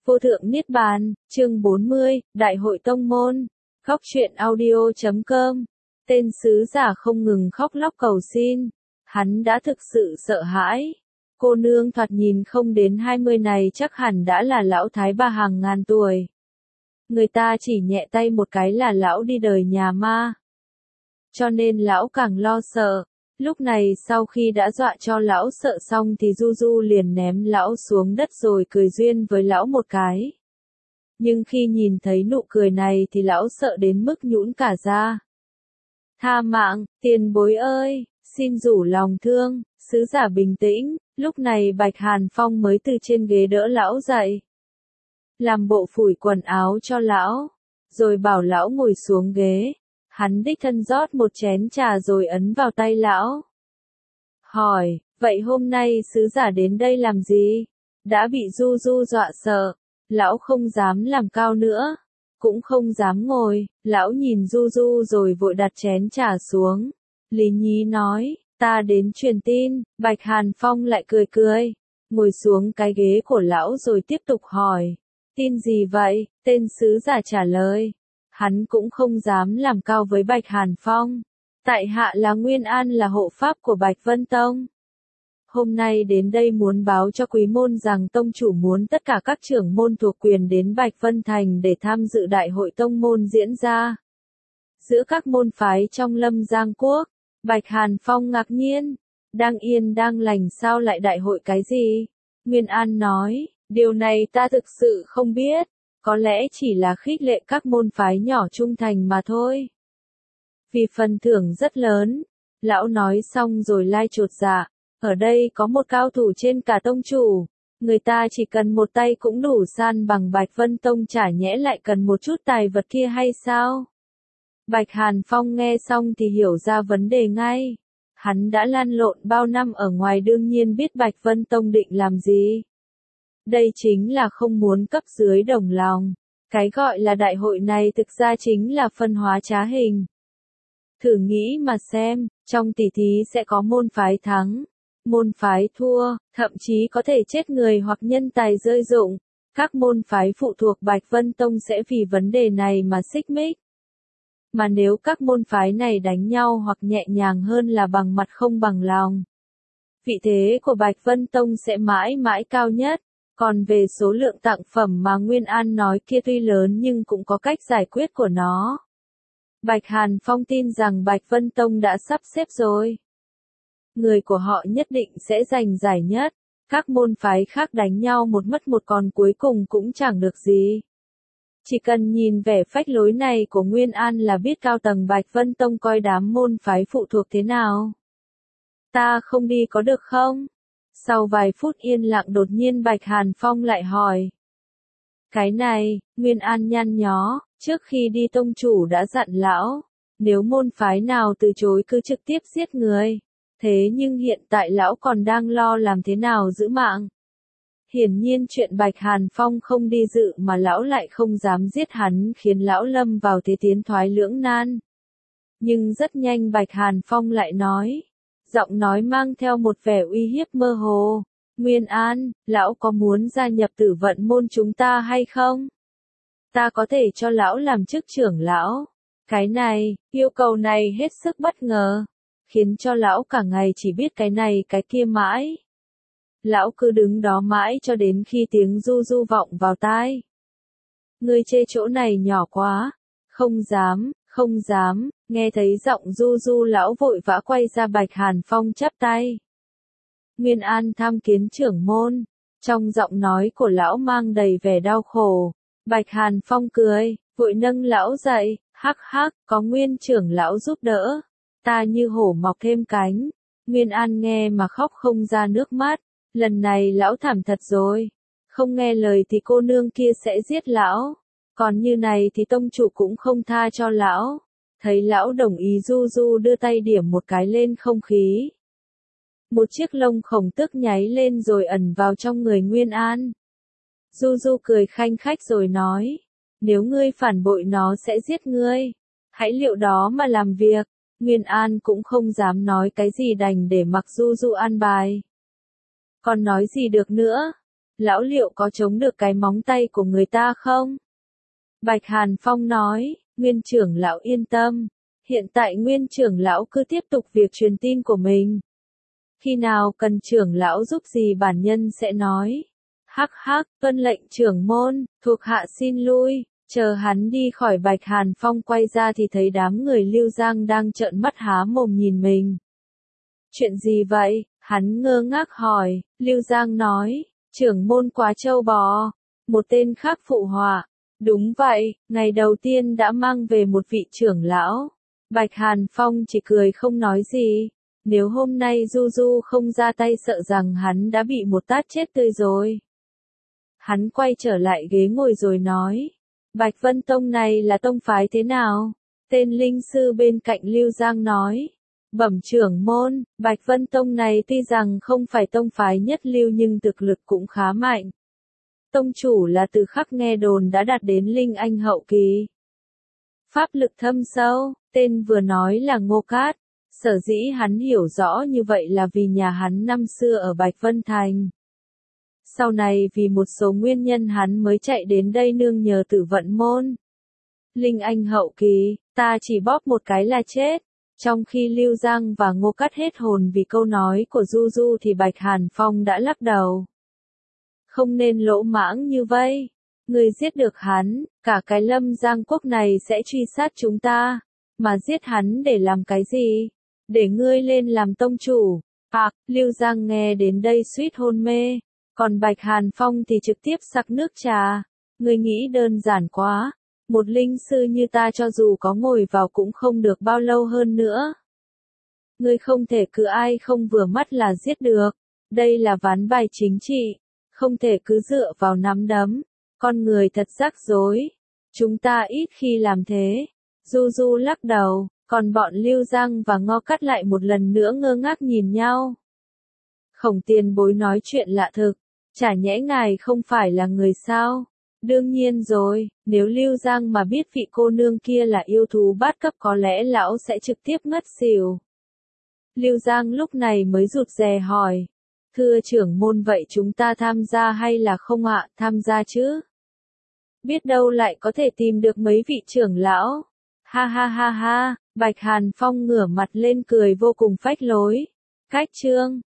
Vô thượng Niết Bàn, chương 40, Đại hội Tông Môn, Góc truyện audio.com. Tên sứ giả không ngừng khóc lóc cầu xin. Hắn đã thực sự sợ hãi. Cô nương thoạt nhìn không đến 20 này chắc hẳn đã là lão thái bà hàng ngàn tuổi. Người ta chỉ nhẹ tay một cái là lão đi đời nhà ma. Cho nên lão càng lo sợ. Lúc này sau khi đã dọa cho lão sợ xong thì Du Du liền ném lão xuống đất rồi cười duyên với lão một cái. Nhưng khi nhìn thấy nụ cười này thì lão sợ đến mức nhũn cả ra. Tha mạng, tiền bối ơi, xin rủ lòng thương, sứ giả bình tĩnh, lúc này Bạch Hàn Phong mới từ trên ghế đỡ lão dậy. Làm bộ phủi quần áo cho lão, rồi bảo lão ngồi xuống ghế. Hắn đích thân rót một chén trà rồi ấn vào tay lão. Hỏi, vậy hôm nay sứ giả đến đây làm gì? Đã bị Du Du dọa sợ, lão không dám làm cao nữa, cũng không dám ngồi, lão nhìn Du Du rồi vội đặt chén trà xuống. Lý Nhí nói, ta đến truyền tin, Bạch Hàn Phong lại cười cười, ngồi xuống cái ghế của lão rồi tiếp tục hỏi, tin gì vậy? Tên sứ giả trả lời. Hắn cũng không dám làm cao với Bạch Hàn Phong. Tại hạ là Nguyên An, là hộ pháp của Bạch Vân Tông. Hôm nay đến đây muốn báo cho quý môn rằng tông chủ muốn tất cả các trưởng môn thuộc quyền đến Bạch Vân Thành để tham dự đại hội tông môn diễn ra giữa các môn phái trong Lâm Giang Quốc. Bạch Hàn Phong ngạc nhiên, đang yên đang lành sao lại đại hội cái gì? Nguyên An nói, điều này ta thực sự không biết. Có lẽ chỉ là khích lệ các môn phái nhỏ trung thành mà thôi. Vì phần thưởng rất lớn. Lão nói xong rồi lai chột dạ. Ở đây có một cao thủ trên cả tông chủ. Người ta chỉ cần một tay cũng đủ san bằng Bạch Vân Tông, chả nhẽ lại cần một chút tài vật kia hay sao? Bạch Hàn Phong nghe xong thì hiểu ra vấn đề ngay. Hắn đã lăn lộn bao năm ở ngoài, đương nhiên biết Bạch Vân Tông định làm gì. Đây chính là không muốn cấp dưới đồng lòng. Cái gọi là đại hội này thực ra chính là phân hóa trá hình. Thử nghĩ mà xem, trong tỷ thí sẽ có môn phái thắng, môn phái thua, thậm chí có thể chết người hoặc nhân tài rơi rụng. Các môn phái phụ thuộc Bạch Vân Tông sẽ vì vấn đề này mà xích mích. Mà nếu các môn phái này đánh nhau hoặc nhẹ nhàng hơn là bằng mặt không bằng lòng, vị thế của Bạch Vân Tông sẽ mãi mãi cao nhất. Còn về số lượng tặng phẩm mà Nguyên An nói kia tuy lớn nhưng cũng có cách giải quyết của nó. Bạch Hàn Phong tin rằng Bạch Vân Tông đã sắp xếp rồi. Người của họ nhất định sẽ giành giải nhất. Các môn phái khác đánh nhau một mất một còn cuối cùng cũng chẳng được gì. Chỉ cần nhìn vẻ phách lối này của Nguyên An là biết cao tầng Bạch Vân Tông coi đám môn phái phụ thuộc thế nào. Ta không đi có được không? Sau vài phút yên lặng đột nhiên Bạch Hàn Phong lại hỏi. Cái này, Nguyên An nhăn nhó, trước khi đi tông chủ đã dặn lão, nếu môn phái nào từ chối cứ trực tiếp giết người. Thế nhưng hiện tại lão còn đang lo làm thế nào giữ mạng. Hiển nhiên chuyện Bạch Hàn Phong không đi dự mà lão lại không dám giết hắn khiến lão lâm vào thế tiến thoái lưỡng nan. Nhưng rất nhanh Bạch Hàn Phong lại nói. Giọng nói mang theo một vẻ uy hiếp mơ hồ. Nguyên An, lão có muốn gia nhập Tử Vận môn chúng ta hay không? Ta có thể cho lão làm chức trưởng lão. Cái này, yêu cầu này hết sức bất ngờ. Khiến cho lão cả ngày chỉ biết cái này cái kia mãi. Lão cứ đứng đó mãi cho đến khi tiếng Du Du vọng vào tai. Ngươi chê chỗ này nhỏ quá. Không dám. Không dám, nghe thấy giọng Du Du lão vội vã quay ra. Bạch Hàn Phong chắp tay. Nguyên An tham kiến trưởng môn. Trong giọng nói của lão mang đầy vẻ đau khổ. Bạch Hàn Phong cười, vội nâng lão dậy, hắc hắc, có Nguyên trưởng lão giúp đỡ. Ta như hổ mọc thêm cánh. Nguyên An nghe mà khóc không ra nước mắt. Lần này lão thảm thật rồi. Không nghe lời thì cô nương kia sẽ giết lão. Còn như này thì tông chủ cũng không tha cho lão. Thấy lão đồng ý Du Du đưa tay điểm một cái lên không khí. Một chiếc lông khổng tức nháy lên rồi ẩn vào trong người Nguyên An. Du Du cười khanh khách rồi nói. Nếu ngươi phản bội nó sẽ giết ngươi. Hãy liệu đó mà làm việc. Nguyên An cũng không dám nói cái gì đành để mặc Du Du an bài. Còn nói gì được nữa. lão liệu có chống được cái móng tay của người ta không? Bạch Hàn Phong nói, Nguyên trưởng lão yên tâm, hiện tại Nguyên trưởng lão cứ tiếp tục việc truyền tin của mình. Khi nào cần trưởng lão giúp gì bản nhân sẽ nói. Hắc hắc, tuân lệnh trưởng môn, thuộc hạ xin lui. Chờ hắn đi khỏi Bạch Hàn Phong quay ra thì thấy đám người Lưu Giang đang trợn mắt há mồm nhìn mình. Chuyện gì vậy? Hắn ngơ ngác hỏi. Lưu Giang nói, trưởng môn quá trâu bò. Một tên khác phụ họa. Đúng vậy, ngày đầu tiên đã mang về một vị trưởng lão. Bạch Hàn Phong chỉ cười không nói gì. Nếu hôm nay Du Du không ra tay sợ rằng hắn đã bị một tát chết tươi rồi. Hắn quay trở lại ghế ngồi rồi nói. Bạch Vân Tông này là tông phái thế nào? Tên linh sư bên cạnh Lưu Giang nói. Bẩm trưởng môn, Bạch Vân Tông này tuy rằng không phải tông phái nhất lưu nhưng thực lực cũng khá mạnh. Tông chủ là từ khắc nghe đồn đã đạt đến linh anh hậu kỳ. Pháp lực thâm sâu, tên vừa nói là Ngô Cát. Sở dĩ hắn hiểu rõ như vậy là vì nhà hắn năm xưa ở Bạch Vân Thành. Sau này vì một số nguyên nhân hắn mới chạy đến đây nương nhờ Tử Vận môn. Linh anh hậu kỳ, ta chỉ bóp một cái là chết. Trong khi Lưu Giang và Ngô Cát hết hồn vì câu nói của Du Du thì Bạch Hàn Phong đã lắc đầu. Không nên lỗ mãng như vậy. Người giết được hắn, cả cái Lâm Giang quốc này sẽ truy sát chúng ta. Mà giết hắn để làm cái gì? Để ngươi lên làm tông chủ. Lưu Giang nghe đến đây suýt hôn mê. Còn Bạch Hàn Phong thì trực tiếp sặc nước trà. Ngươi nghĩ đơn giản quá. Một linh sư như ta cho dù có ngồi vào cũng không được bao lâu hơn nữa. Ngươi không thể cứ ai không vừa mắt là giết được. Đây là ván bài chính trị. Không thể cứ dựa vào nắm đấm. Con người thật rắc rối. Chúng ta ít khi làm thế. Du Du lắc đầu. Còn bọn Lưu Giang và Ngô Cát lại một lần nữa ngơ ngác nhìn nhau. Khổng Tiền Bối nói chuyện lạ thực. Chả nhẽ ngài không phải là người sao? Đương nhiên rồi, nếu Lưu Giang mà biết vị cô nương kia là yêu thú bát cấp có lẽ lão sẽ trực tiếp ngất xỉu. Lưu Giang lúc này mới rụt rè hỏi. Thưa trưởng môn vậy chúng ta tham gia hay là không ạ? Tham gia chứ? Biết đâu lại có thể tìm được mấy vị trưởng lão. Ha ha ha ha, Bạch Hàn Phong ngửa mặt lên cười vô cùng phách lối. Cách chương